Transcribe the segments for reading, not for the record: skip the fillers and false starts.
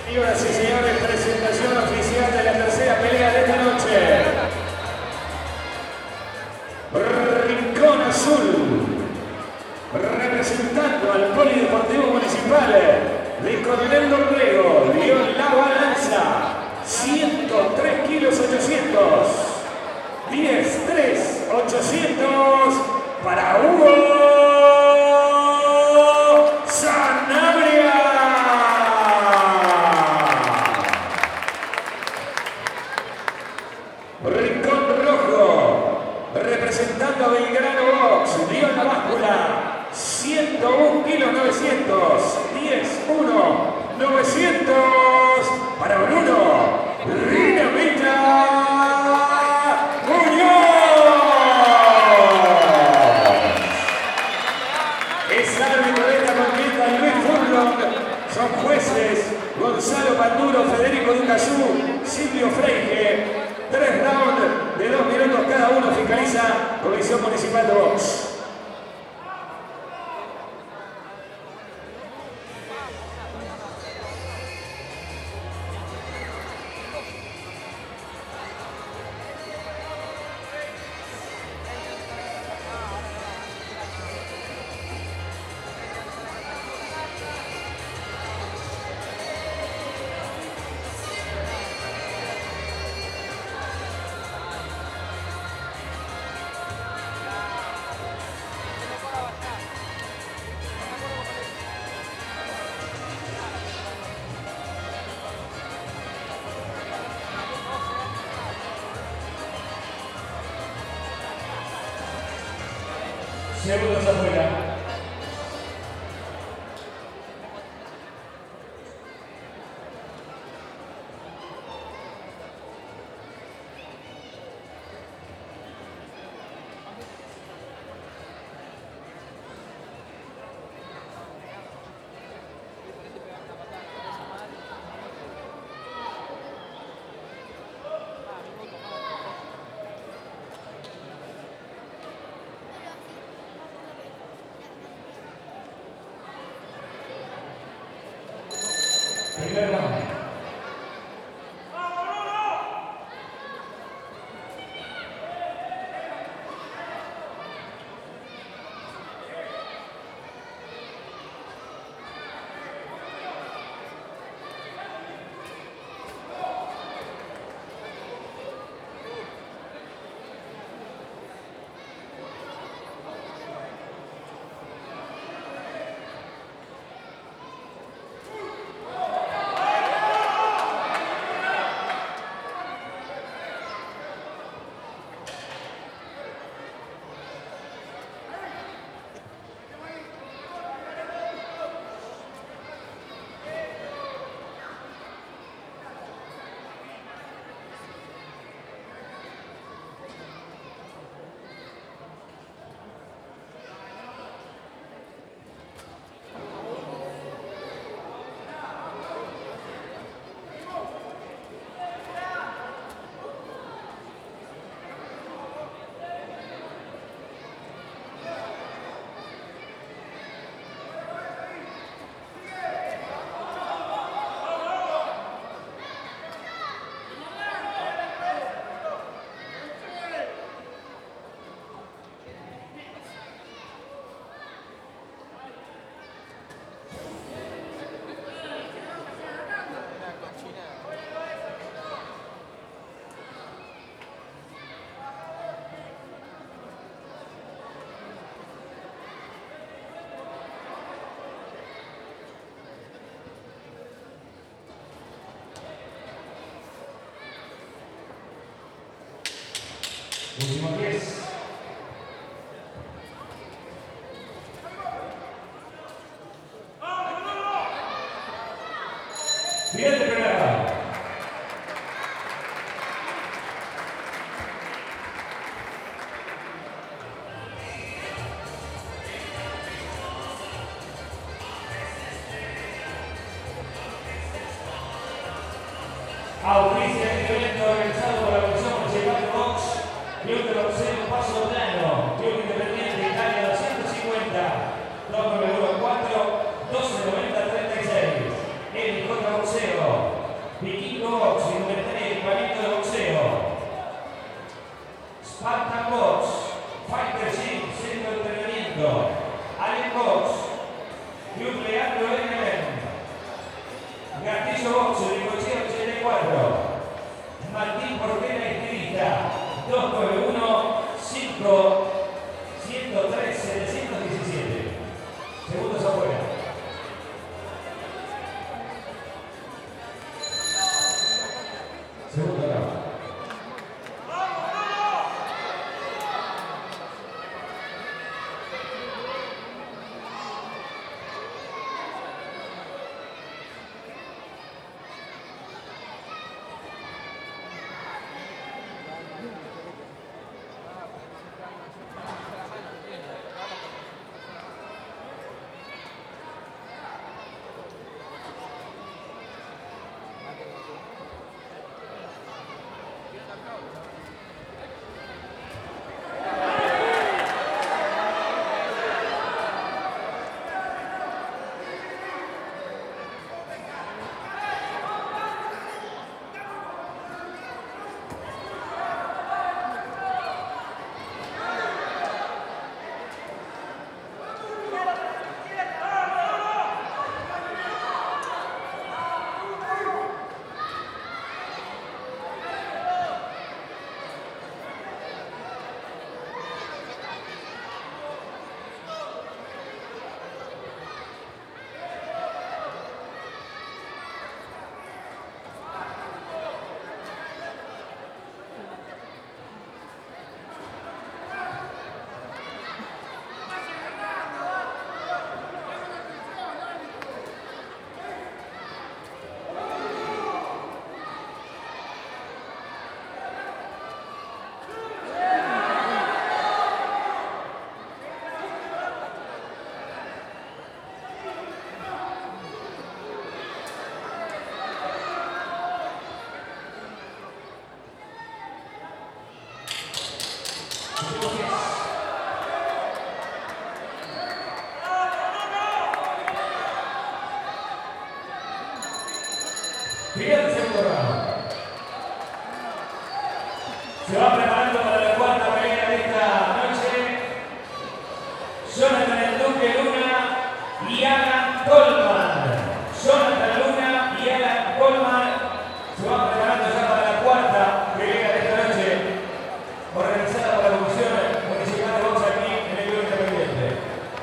Señoras y señores, presentación oficial de la tercera pelea de esta noche. Rincón Azul, representando al Polideportivo Municipal de Coronel Dorrego, León La Balanza, 103 kilos 800, 10, 3, 800 para Hugo Sanabria. Rincón Rojo, representando a Belgrano Box, León La Báscula, 101 kilos 900, 10, 1, 900 para Bruno Dinamita Muñoz. Es árbitro de esta contienda Luis Furlong. Son jueces Gonzalo Panduro, Federico Ducazú, Silvio Freige. 3 rounds de 2 minutos cada uno, fiscaliza Comisión Municipal de Box. Segundos afuera. Primer round. Último 10. Bien de primera. Auspicia este evento organizado por la Comisión Municipal de Box, Club de Boxeo Paso Plano, Club Independiente Italia 250, 294 1290 36. El Boxeo. Final del segundo round. Se va preparando para la cuarta pelea de esta noche. Jonathan El Duque Luna y Alan Coleman. Jonathan Luna y Alan Coleman se van preparando ya para la cuarta pelea de esta noche, organizada por la Comisión Municipal de Box aquí en el Club Independiente.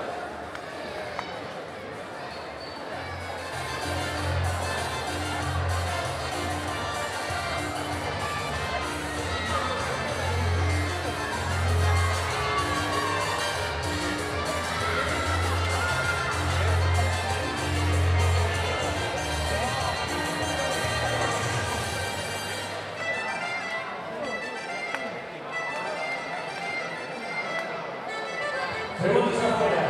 Segundos afuera.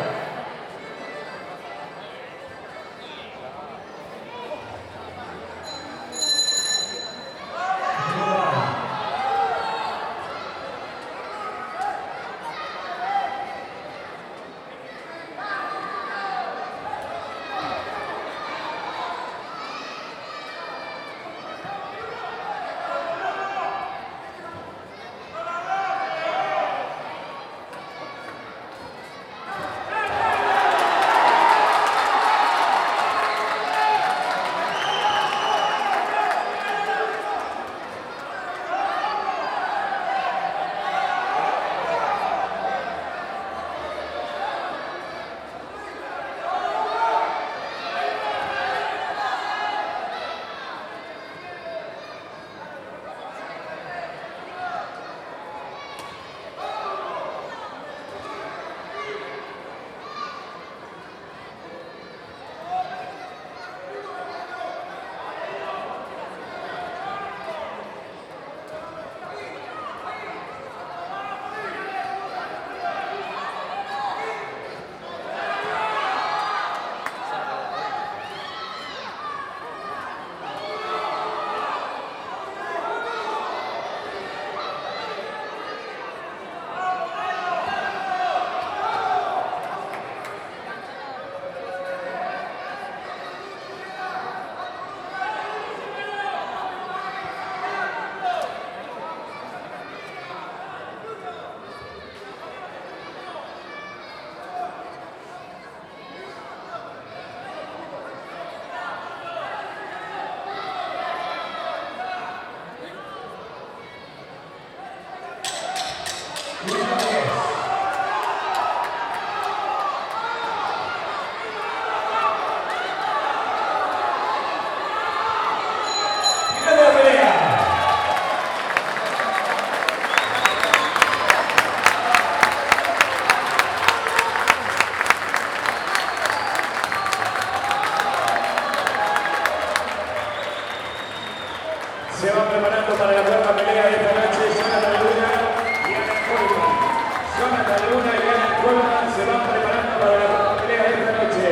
Se van preparando para la cuarta pelea de esta noche. Jonathan Luna y Alan Coleman. Jonathan Luna y Alan Coleman se van preparando para la cuarta pelea de esta noche.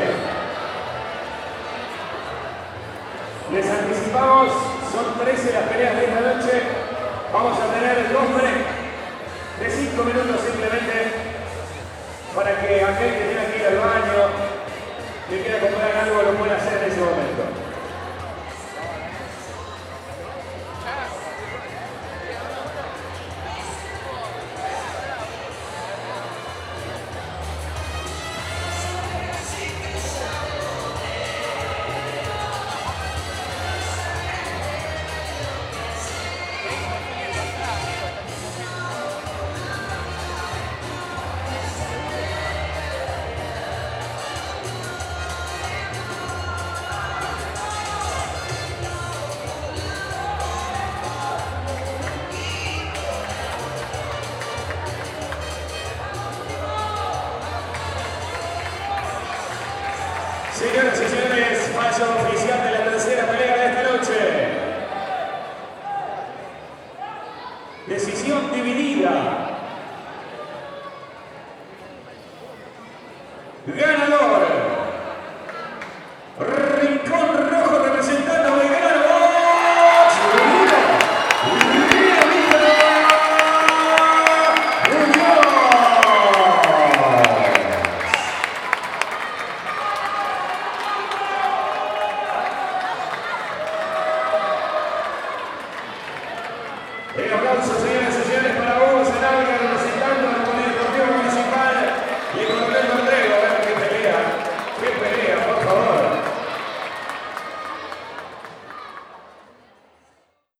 Les anticipamos, son 13 las peleas de esta noche. Vamos a tener 2 breaks de 5 minutos simplemente para que aquel que tenga que ir al baño, que quiera comprar algo, lo pueda hacer en ese momento. Señoras y señores, fallo oficial de la tercera pelea de esta noche. Decisión dividida. Gana